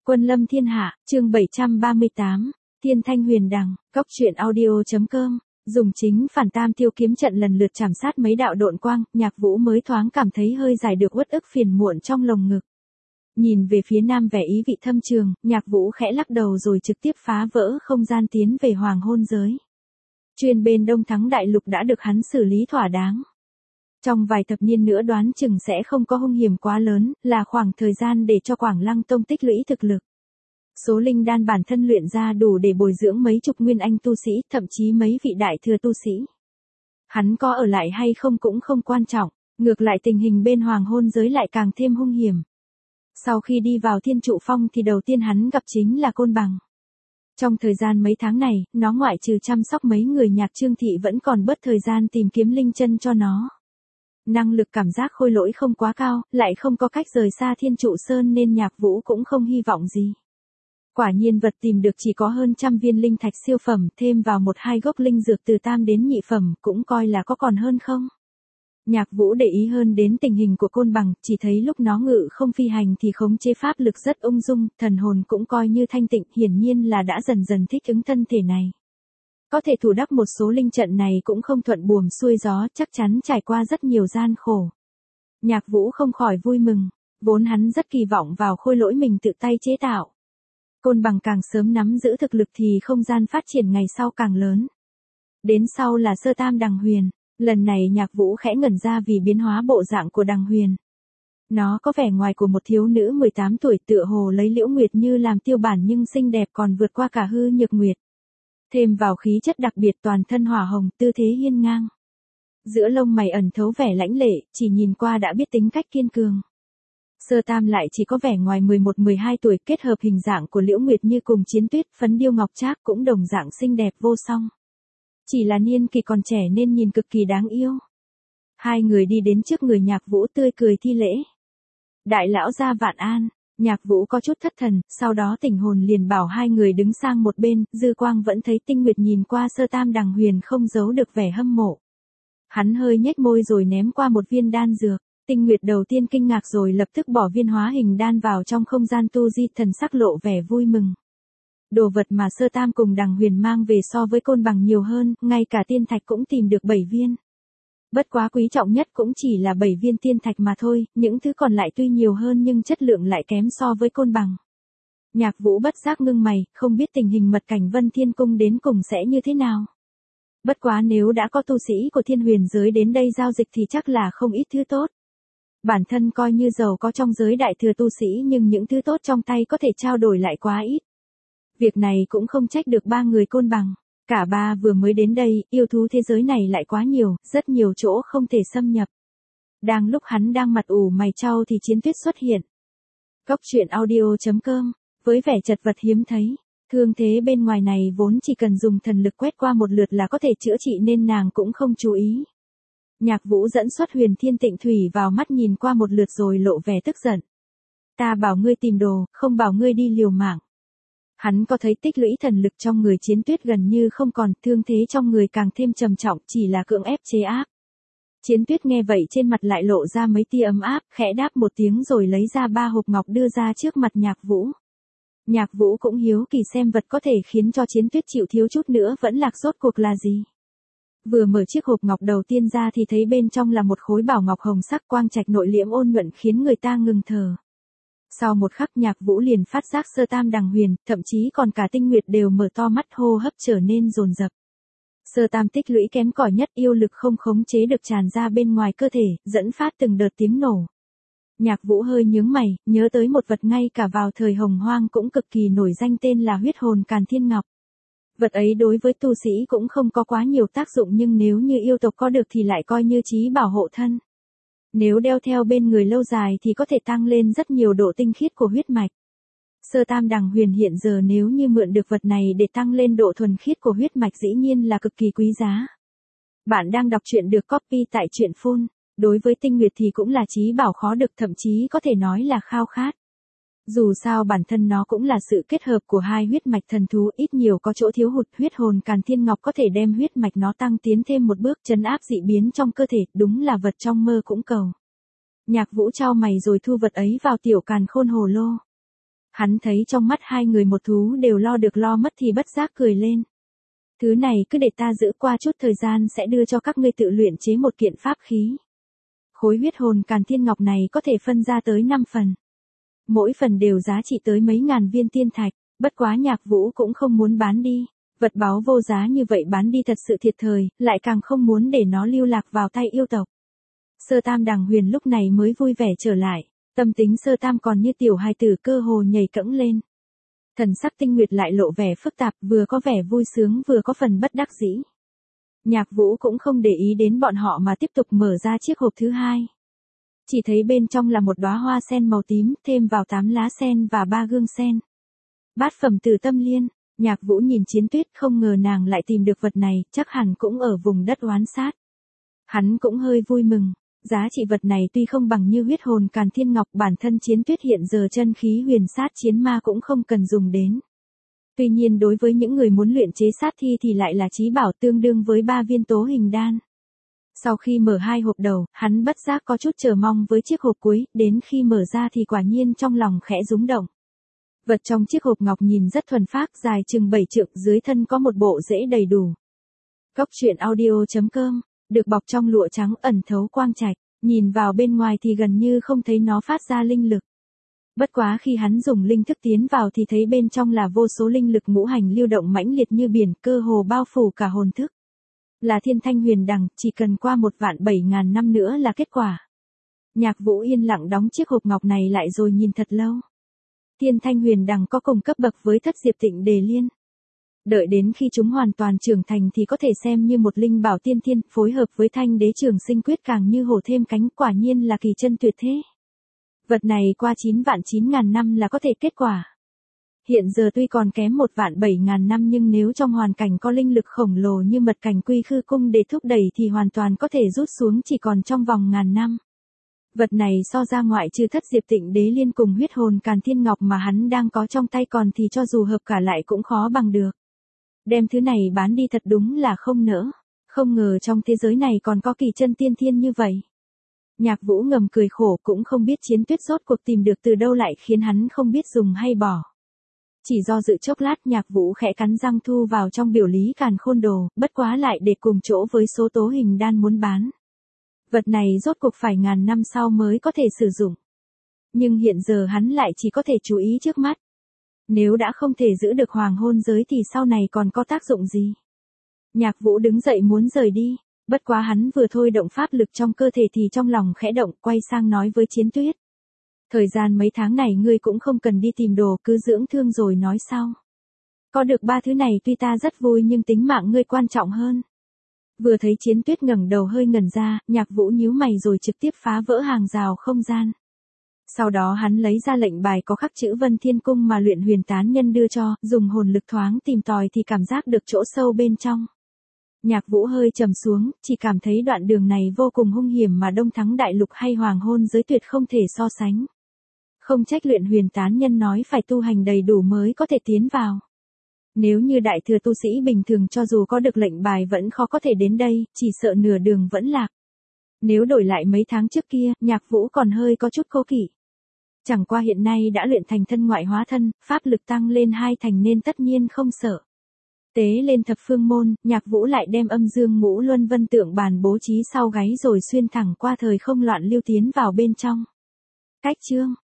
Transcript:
Quân lâm thiên hạ, chương 738, Thiên thanh huyền đằng, Cóc truyện audio.com. Dùng chính phản tam tiêu kiếm trận lần lượt chảm sát mấy đạo độn quang, Nhạc Vũ mới thoáng cảm thấy hơi giải được uất ức phiền muộn trong lồng ngực. Nhìn về phía nam vẻ ý vị thâm trường, Nhạc Vũ khẽ lắc đầu rồi trực tiếp phá vỡ không gian tiến về hoàng hôn giới. Chuyên bên Đông Thắng Đại Lục đã được hắn xử lý thỏa đáng. Trong vài thập niên nữa đoán chừng sẽ không có hung hiểm quá lớn, là khoảng thời gian để cho Quảng Lăng Tông tích lũy thực lực. Số linh đan bản thân luyện ra đủ để bồi dưỡng mấy chục nguyên anh tu sĩ, thậm chí mấy vị đại thừa tu sĩ. Hắn có ở lại hay không cũng không quan trọng, ngược lại tình hình bên hoàng hôn giới lại càng thêm hung hiểm. Sau khi đi vào Thiên Trụ Phong thì đầu tiên hắn gặp chính là Côn Bằng. Trong thời gian mấy tháng này, nó ngoại trừ chăm sóc mấy người Nhạc Trương Thị vẫn còn bớt thời gian tìm kiếm linh chân cho nó. Năng lực cảm giác khôi lỗi không quá cao, lại không có cách rời xa Thiên Trụ Sơn nên Nhạc Vũ cũng không hy vọng gì. Quả nhiên vật tìm được chỉ có hơn trăm viên linh thạch siêu phẩm, thêm vào một hai gốc linh dược từ tam đến nhị phẩm, cũng coi là có còn hơn không. Nhạc Vũ để ý hơn đến tình hình của Côn Bằng, chỉ thấy lúc nó ngự không phi hành thì khống chế pháp lực rất ung dung, thần hồn cũng coi như thanh tịnh, hiển nhiên là đã dần dần thích ứng thân thể này. Có thể thủ đắc một số linh trận này cũng không thuận buồm xuôi gió, chắc chắn trải qua rất nhiều gian khổ. Nhạc Vũ không khỏi vui mừng, vốn hắn rất kỳ vọng vào khôi lỗi mình tự tay chế tạo. Côn Bằng càng sớm nắm giữ thực lực thì không gian phát triển ngày sau càng lớn. Đến sau là Sơ Tam Đằng Huyền, lần này Nhạc Vũ khẽ ngẩn ra vì biến hóa bộ dạng của Đằng Huyền. Nó có vẻ ngoài của một thiếu nữ 18 tuổi, tựa hồ lấy Liễu Nguyệt Như làm tiêu bản nhưng xinh đẹp còn vượt qua cả Hư Nhược Nguyệt. Thêm vào khí chất đặc biệt, toàn thân hỏa hồng, tư thế hiên ngang. Giữa lông mày ẩn thấu vẻ lãnh lệ, chỉ nhìn qua đã biết tính cách kiên cường. Sơ Tam lại chỉ có vẻ ngoài 11-12 tuổi, kết hợp hình dạng của Liễu Nguyệt Như cùng Chiến Tuyết, Phấn Điêu Ngọc Trác cũng đồng dạng xinh đẹp vô song. Chỉ là niên kỳ còn trẻ nên nhìn cực kỳ đáng yêu. Hai người đi đến trước người Nhạc Vũ tươi cười thi lễ. Đại lão gia vạn an. Nhạc Vũ có chút thất thần, sau đó tỉnh hồn liền bảo hai người đứng sang một bên, dư quang vẫn thấy Tinh Nguyệt nhìn qua Sơ Tam Đằng Huyền không giấu được vẻ hâm mộ. Hắn hơi nhếch môi rồi ném qua một viên đan dược. Tinh Nguyệt đầu tiên kinh ngạc rồi lập tức bỏ viên hóa hình đan vào trong không gian tu di, thần sắc lộ vẻ vui mừng. Đồ vật mà Sơ Tam cùng Đằng Huyền mang về so với Côn Bằng nhiều hơn, ngay cả tiên thạch cũng tìm được 7 viên. Bất quá quý trọng nhất cũng chỉ là 7 viên tiên thạch mà thôi, những thứ còn lại tuy nhiều hơn nhưng chất lượng lại kém so với Côn Bằng. Nhạc Vũ bất giác ngưng mày, không biết tình hình mật cảnh Vân Thiên Cung đến cùng sẽ như thế nào. Bất quá nếu đã có tu sĩ của Thiên Huyền giới đến đây giao dịch thì chắc là không ít thứ tốt. Bản thân coi như giàu có trong giới đại thừa tu sĩ nhưng những thứ tốt trong tay có thể trao đổi lại quá ít. Việc này cũng không trách được ba người Côn Bằng. Cả ba vừa mới đến đây, yêu thú thế giới này lại quá nhiều, rất nhiều chỗ không thể xâm nhập. Đang lúc hắn đang mặt ủ mày chau thì Chiến Tuyết xuất hiện. Cóc truyện audio.com, với vẻ chật vật hiếm thấy, thương thế bên ngoài này vốn chỉ cần dùng thần lực quét qua một lượt là có thể chữa trị nên nàng cũng không chú ý. Nhạc Vũ dẫn xuất Huyền Thiên Tịnh Thủy vào mắt nhìn qua một lượt rồi lộ vẻ tức giận. Ta bảo ngươi tìm đồ, không bảo ngươi đi liều mạng. Hắn có thấy tích lũy thần lực trong người Chiến Tuyết gần như không còn, thương thế trong người càng thêm trầm trọng, chỉ là cưỡng ép chế áp. Chiến Tuyết nghe vậy trên mặt lại lộ ra mấy tia ấm áp, khẽ đáp một tiếng rồi lấy ra 3 hộp ngọc đưa ra trước mặt Nhạc Vũ. Nhạc Vũ cũng hiếu kỳ xem vật có thể khiến cho Chiến Tuyết chịu thiếu chút nữa vẫn lạc rốt cuộc là gì. Vừa mở chiếc hộp ngọc đầu tiên ra thì thấy bên trong là một khối bảo ngọc hồng sắc quang trạch nội liễm ôn nhuận khiến người ta ngừng thở. Sau một khắc Nhạc Vũ liền phát giác Sơ Tam Đằng Huyền, thậm chí còn cả Tinh Nguyệt đều mở to mắt, hô hấp trở nên dồn dập. Sơ Tam tích lũy kém cỏi nhất, yêu lực không khống chế được tràn ra bên ngoài cơ thể, dẫn phát từng đợt tiếng nổ. Nhạc Vũ hơi nhướng mày, nhớ tới một vật ngay cả vào thời Hồng Hoang cũng cực kỳ nổi danh tên là huyết hồn Càn Thiên Ngọc. Vật ấy đối với tu sĩ cũng không có quá nhiều tác dụng nhưng nếu như yêu tộc có được thì lại coi như chí bảo hộ thân. Nếu đeo theo bên người lâu dài thì có thể tăng lên rất nhiều độ tinh khiết của huyết mạch. Sơ Tam Đằng Huyền hiện giờ nếu như mượn được vật này để tăng lên độ thuần khiết của huyết mạch dĩ nhiên là cực kỳ quý giá. Bạn đang đọc truyện được copy tại truyện Phun. Đối với Tinh Nguyệt thì cũng là chí bảo khó được, thậm chí có thể nói là khao khát. Dù sao bản thân nó cũng là sự kết hợp của hai huyết mạch thần thú, ít nhiều có chỗ thiếu hụt. Huyết hồn Càn Thiên Ngọc có thể đem huyết mạch nó tăng tiến thêm một bước, trấn áp dị biến trong cơ thể, đúng là vật trong mơ cũng cầu. Nhạc Vũ chau mày rồi thu vật ấy vào tiểu càn khôn hồ lô. Hắn thấy trong mắt hai người một thú đều lo được lo mất thì bất giác cười lên. Thứ này cứ để ta giữ qua chút thời gian sẽ đưa cho các ngươi tự luyện chế một kiện pháp khí. Khối huyết hồn càn thiên ngọc này có thể phân ra tới 5 phần. Mỗi phần đều giá trị tới mấy ngàn viên tiên thạch, bất quá Nhạc Vũ cũng không muốn bán đi. Vật báu vô giá như vậy bán đi thật sự thiệt thời, lại càng không muốn để nó lưu lạc vào tay yêu tộc. Sơ Tam Đằng Huyền lúc này mới vui vẻ trở lại, tâm tính Sơ Tam còn như tiểu hài tử cơ hồ nhảy cẫng lên. Thần sắc Tinh Nguyệt lại lộ vẻ phức tạp, vừa có vẻ vui sướng vừa có phần bất đắc dĩ. Nhạc Vũ cũng không để ý đến bọn họ mà tiếp tục mở ra chiếc hộp thứ hai. Chỉ thấy bên trong là một đóa hoa sen màu tím, thêm vào 8 lá sen và 3 gương sen. Bát phẩm Tử Tâm Liên. Nhạc Vũ nhìn Chiến Tuyết, không ngờ nàng lại tìm được vật này, chắc hẳn cũng ở vùng đất oán sát. Hắn cũng hơi vui mừng, giá trị vật này tuy không bằng như huyết hồn càn thiên ngọc, bản thân Chiến Tuyết hiện giờ chân khí huyền sát chiến ma cũng không cần dùng đến. Tuy nhiên đối với những người muốn luyện chế sát thi thì lại là chí bảo, tương đương với 3 viên tố hình đan. Sau khi mở 2 hộp đầu, hắn bất giác có chút chờ mong với chiếc hộp cuối, đến khi mở ra thì quả nhiên trong lòng khẽ rúng động. Vật trong chiếc hộp ngọc nhìn rất thuần phác, dài chừng 7 trượng, dưới thân có một bộ rễ đầy đủ. Góc truyện audio.com, được bọc trong lụa trắng ẩn thấu quang trạch, nhìn vào bên ngoài thì gần như không thấy nó phát ra linh lực. Bất quá khi hắn dùng linh thức tiến vào thì thấy bên trong là vô số linh lực ngũ hành lưu động mãnh liệt như biển, cơ hồ bao phủ cả hồn thức. Là Thiên Thanh Huyền Đằng, chỉ cần qua 1.700.000 năm nữa là kết quả. Nhạc Vũ yên lặng đóng chiếc hộp ngọc này lại rồi nhìn thật lâu. Thiên Thanh Huyền Đằng có cùng cấp bậc với Thất Diệp Tịnh Đề Liên. Đợi đến khi chúng hoàn toàn trưởng thành thì có thể xem như một linh bảo tiên thiên, phối hợp với Thanh Đế Trường Sinh Quyết càng như hổ thêm cánh, quả nhiên là kỳ chân tuyệt thế. Vật này qua 9.900.000 năm là có thể kết quả. Hiện giờ tuy còn kém 1.700.000 năm nhưng nếu trong hoàn cảnh có linh lực khổng lồ như mật cảnh Quy Khư Cung để thúc đẩy thì hoàn toàn có thể rút xuống chỉ còn trong vòng ngàn năm. Vật này so ra ngoại trừ Thất Diệp Tịnh Đế Liên cùng huyết hồn càn thiên ngọc mà hắn đang có trong tay còn thì cho dù hợp cả lại cũng khó bằng được. Đem thứ này bán đi thật đúng là không nỡ. Không ngờ trong thế giới này còn có kỳ chân tiên thiên như vậy. Nhạc Vũ ngầm cười khổ, cũng không biết Chiến Tuyết rốt cuộc tìm được từ đâu lại khiến hắn không biết dùng hay bỏ. Chỉ do dự chốc lát, Nhạc Vũ khẽ cắn răng thu vào trong biểu lý càn khôn đồ, bất quá lại để cùng chỗ với số tố hình đan muốn bán. Vật này rốt cuộc phải ngàn năm sau mới có thể sử dụng. Nhưng hiện giờ hắn lại chỉ có thể chú ý trước mắt. Nếu đã không thể giữ được hoàng hôn giới thì sau này còn có tác dụng gì? Nhạc Vũ đứng dậy muốn rời đi, bất quá hắn vừa thôi động pháp lực trong cơ thể thì trong lòng khẽ động, quay sang nói với Chiến Tuyết. Thời gian mấy tháng này ngươi cũng không cần đi tìm đồ, cứ dưỡng thương rồi nói sau. Có được 3 thứ này tuy ta rất vui nhưng tính mạng ngươi quan trọng hơn. Vừa thấy Chiến Tuyết ngẩng đầu hơi ngẩn ra, Nhạc Vũ nhíu mày rồi trực tiếp phá vỡ hàng rào không gian. Sau đó hắn lấy ra lệnh bài có khắc chữ Vân Thiên Cung mà Luyện Huyền Tán Nhân đưa cho, dùng hồn lực thoáng tìm tòi thì cảm giác được chỗ sâu bên trong. Nhạc Vũ hơi trầm xuống, chỉ cảm thấy đoạn đường này vô cùng hung hiểm mà Đông Thắng Đại Lục hay Hoàng Hôn giới tuyệt không thể so sánh. Không trách Luyện Huyền Tán Nhân nói phải tu hành đầy đủ mới có thể tiến vào. Nếu như đại thừa tu sĩ bình thường cho dù có được lệnh bài vẫn khó có thể đến đây, chỉ sợ nửa đường vẫn lạc. Nếu đổi lại mấy tháng trước kia, Nhạc Vũ còn hơi có chút cố kỵ. Chẳng qua hiện nay đã luyện thành thân ngoại hóa thân, pháp lực tăng lên 2 thành nên tất nhiên không sợ. Tế lên thập phương môn, Nhạc Vũ lại đem âm dương ngũ luân vân tượng bàn bố trí sau gáy rồi xuyên thẳng qua thời không loạn lưu tiến vào bên trong. Cách chương